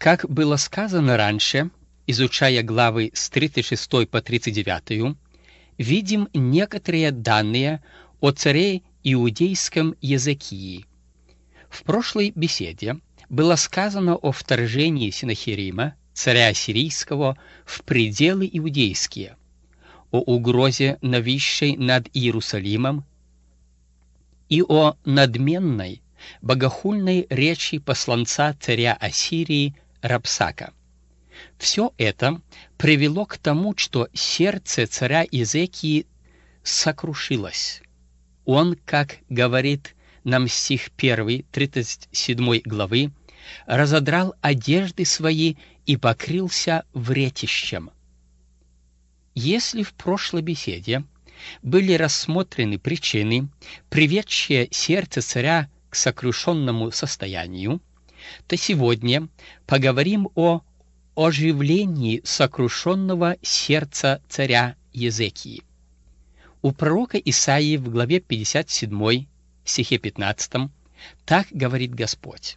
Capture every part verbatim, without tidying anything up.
Как было сказано раньше, изучая главы с тридцать шестой по тридцать девятую, видим некоторые данные о царе иудейском Езекии. В прошлой беседе было сказано о вторжении Сенахерима, царя ассирийского, в пределы иудейские, о угрозе, нависшей над Иерусалимом, и о надменной, богохульной речи посланца царя Ассирии Рабсака. Все это привело к тому, что сердце царя Езекии сокрушилось. Он, как говорит нам стих первый, тридцать седьмой главы, разодрал одежды свои и покрылся вретищем. Если в прошлой беседе были рассмотрены причины, приведшие сердце царя к сокрушенному состоянию, то сегодня поговорим о оживлении сокрушенного сердца царя Езекии. У пророка Исаии в главе пятьдесят седьмой, стихе пятнадцатом, так говорит Господь: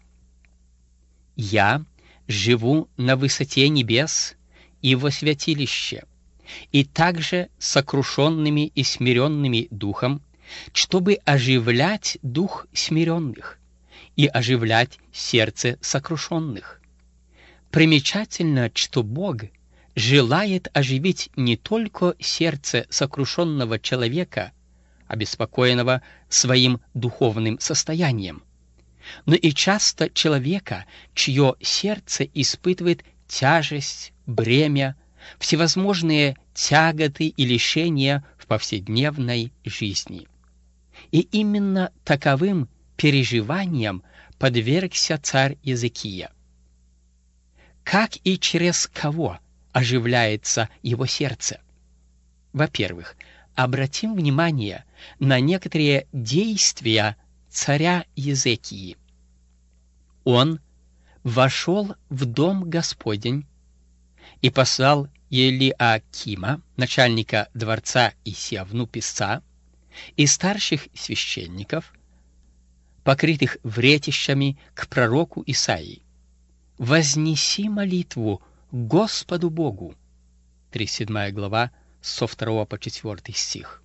«Я живу на высоте небес и во святилище, и также сокрушенными и смиренными духом, чтобы оживлять дух смиренных и оживлять сердце сокрушенных». Примечательно, что Бог желает оживить не только сердце сокрушенного человека, обеспокоенного своим духовным состоянием, но и часто человека, чье сердце испытывает тяжесть, бремя, всевозможные тяготы и лишения в повседневной жизни. И именно таковым переживаниям подвергся царь Езекия. Как и через кого оживляется его сердце? Во-первых, обратим внимание на некоторые действия царя Езекии. Он вошел в дом Господень и послал Елиакима, начальника дворца, и Севну, писца, и старших священников, покрытых вретищами, к пророку Исаии: «Вознеси молитву Господу Богу». тридцать седьмая глава, со второго по четвёртый стих.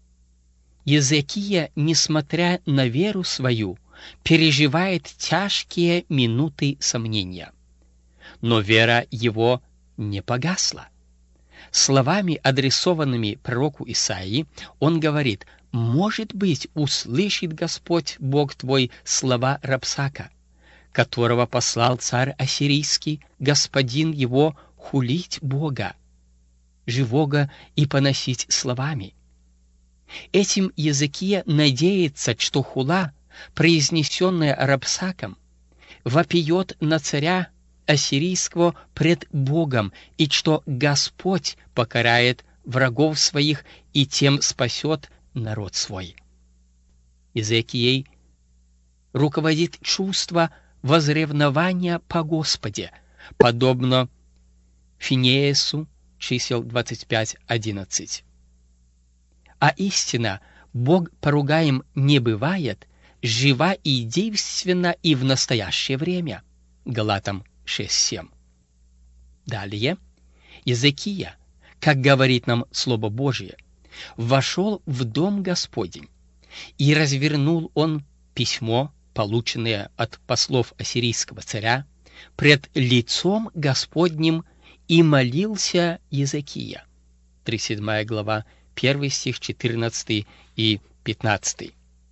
Езекия, несмотря на веру свою, переживает тяжкие минуты сомнения. Но вера его не погасла. Словами, адресованными пророку Исаии, он говорит: «Может быть, услышит Господь Бог твой слова Рабсака, которого послал царь ассирийский, господин его, хулить Бога живого и поносить словами». Этим Езекия надеется, что хула, произнесенная Рабсаком, вопиет на царя ассирийского пред Богом, и что Господь покарает врагов своих и тем спасет народ свой. Езекией руководит чувство возревнования по Господе, подобно Финеесу, чисел двадцать пять одиннадцать. А истина, Бог поругаем не бывает, жива и действенна и в настоящее время. Галатам шесть семь. Далее, Езекия, как говорит нам Слово Божие, вошел в дом Господень, и развернул он письмо, полученное от послов ассирийского царя, пред лицом Господним, и молился Езекия. тридцать седьмая глава, первый стих, четырнадцатый и пятнадцатый.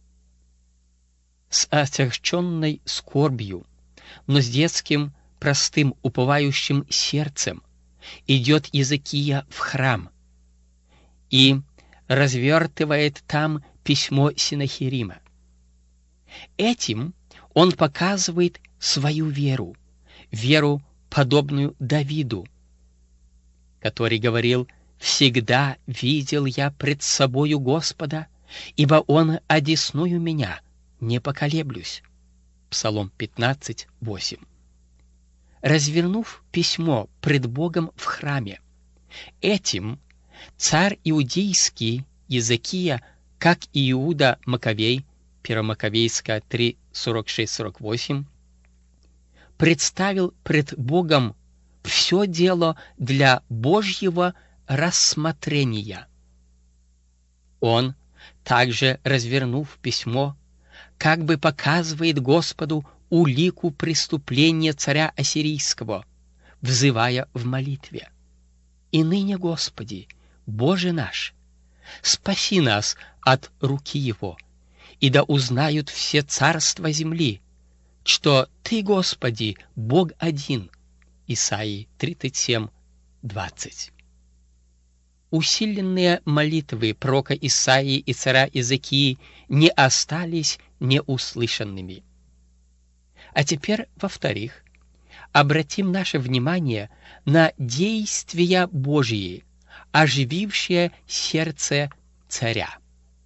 С отягченной скорбью, но с детским, простым, уповающим сердцем идет Езекия в храм и развертывает там письмо Сенахерима. Этим он показывает свою веру, веру, подобную Давиду, который говорил: «Всегда видел я пред собою Господа, ибо Он одесную меня, не поколеблюсь». Псалом пятнадцать восемь. Развернув письмо пред Богом в храме, этим царь иудейский Езекия, как и Иуда Маковей, Первомаковейская три сорок шесть сорок восемь, представил пред Богом все дело для Божьего рассмотрения. Он, также развернув письмо, как бы показывает Господу улику преступления царя Ассирийского, взывая в молитве: «И ныне, Господи, Боже наш, спаси нас от руки его, и да узнают все царства земли, что Ты, Господи, Бог один». Исаии тридцать семь, двадцать. Усиленные молитвы пророка Исаии и царя Иезекии не остались неуслышанными. А теперь, во-вторых, обратим наше внимание на действия Божьи, оживившие сердце царя.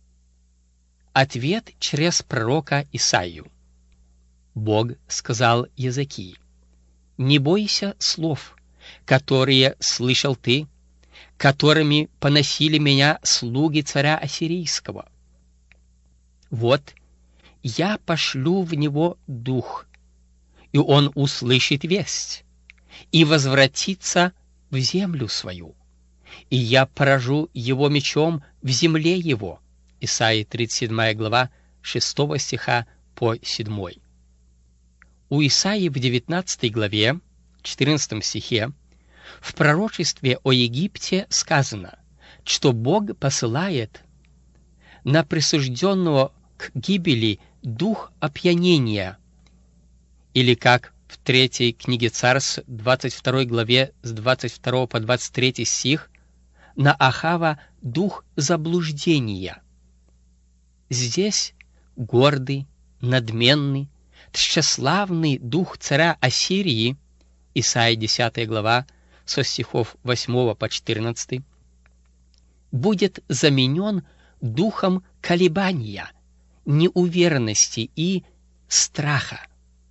Ответ через пророка Исаию. Бог сказал Иезекии: «Не бойся слов, которые слышал ты, которыми поносили меня слуги царя Ассирийского. Вот я пошлю в него дух, и он услышит весть, и возвратится в землю свою, и я поражу его мечом в земле его». Исаии тридцать седьмая глава, шестого стиха по седьмой. У Исаии в девятнадцатой главе, четырнадцатом стихе, в пророчестве о Египте сказано, что Бог посылает на присужденного к гибели дух опьянения, или как в третьей книге Царств, двадцать второй главе с двадцать второго по двадцать третий стих, на Ахава дух заблуждения. Здесь гордый, надменный, тщеславный дух царя Ассирии, Исаия десятая глава, со стихов восьмого по четырнадцатый, будет заменен духом колебания, неуверенности и страха.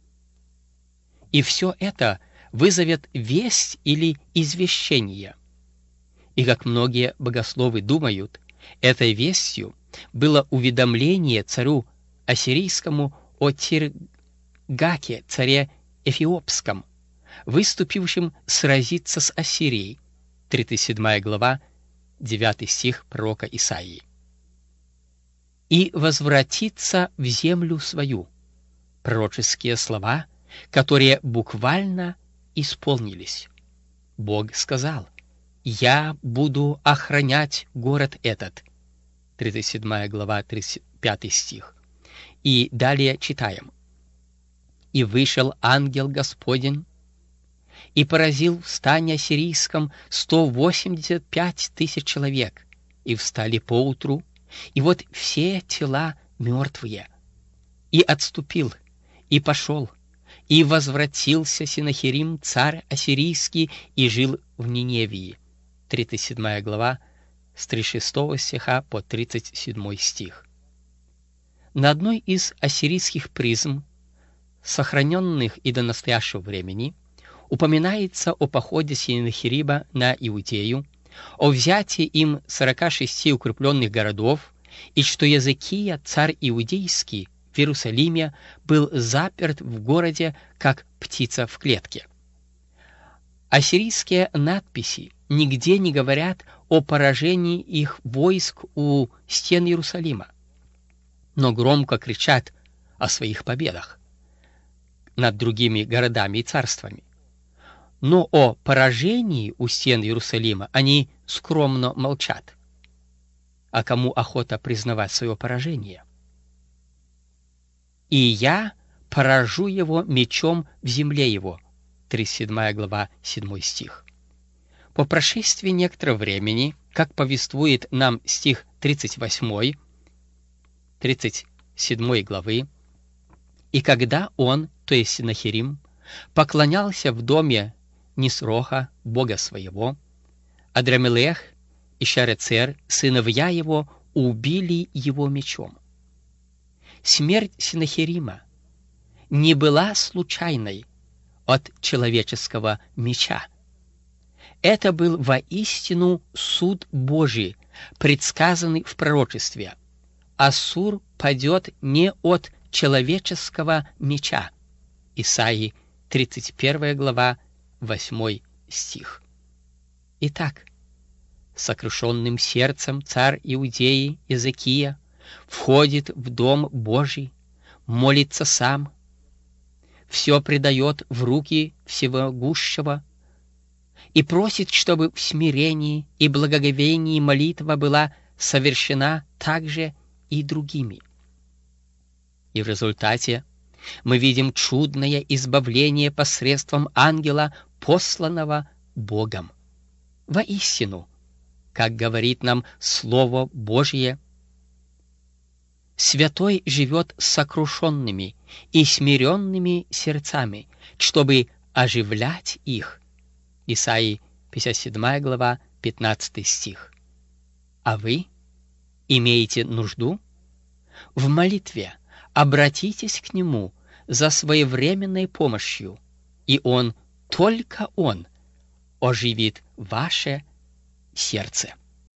И все это вызовет весть или извещение. И, как многие богословы думают, этой вестью было уведомление царю Ассирийскому о Тиргаке, царе Эфиопском, выступившим сразиться с Ассирией. тридцать седьмая глава, девятый стих пророка Исаии. «И возвратиться в землю свою». Пророческие слова, которые буквально исполнились. Бог сказал: «Я буду охранять город этот». тридцать седьмая глава, тридцать пятый стих. И далее читаем: «И вышел ангел Господень, и поразил в стане ассирийском сто восемьдесят пять тысяч человек, и встали поутру, и вот все тела мертвые. И отступил, и пошел, и возвратился Сенахерим, царь ассирийский, и жил в Ниневии». тридцать седьмая глава, с тридцать шестого стиха по тридцать седьмой стих. На одной из ассирийских призм, сохраненных и до настоящего времени, упоминается о походе Сенахериба на Иудею, о взятии им сорока шести укрепленных городов, и что Иезекия, царь иудейский, в Иерусалиме был заперт в городе, как птица в клетке. Ассирийские надписи нигде не говорят о поражении их войск у стен Иерусалима, но громко кричат о своих победах над другими городами и царствами. Но о поражении у стен Иерусалима они скромно молчат. А кому охота признавать свое поражение? «И я поражу его мечом в земле его». тридцать седьмая глава, седьмой стих. По прошествии некоторого времени, как повествует нам стих тридцать восьмой, тридцать седьмой главы, «И когда он, то есть Сенахерим, поклонялся в доме Нисроха, бога своего, Адрамелех и Шарецер, сыновья его, убили его мечом». Смерть Сенахерима не была случайной от человеческого меча. Это был воистину суд Божий, предсказанный в пророчестве. Ассур падет не от человеческого меча. Исаии тридцать первая глава, восьмой стих. Итак, сокрушенным сердцем царь Иудеи Иезекия входит в дом Божий, молится сам, все предает в руки Всемогущего и просит, чтобы в смирении и благоговении молитва была совершена также и другими. И в результате мы видим чудное избавление посредством ангела, посланного Богом. Воистину, как говорит нам Слово Божье, «Святой живет с сокрушенными и смиренными сердцами, чтобы оживлять их». Исаии пятьдесят седьмая глава, пятнадцатый стих. А вы имеете нужду? В молитве обратитесь к Нему за своевременной помощью, и Он, только Он, оживит ваше сердце.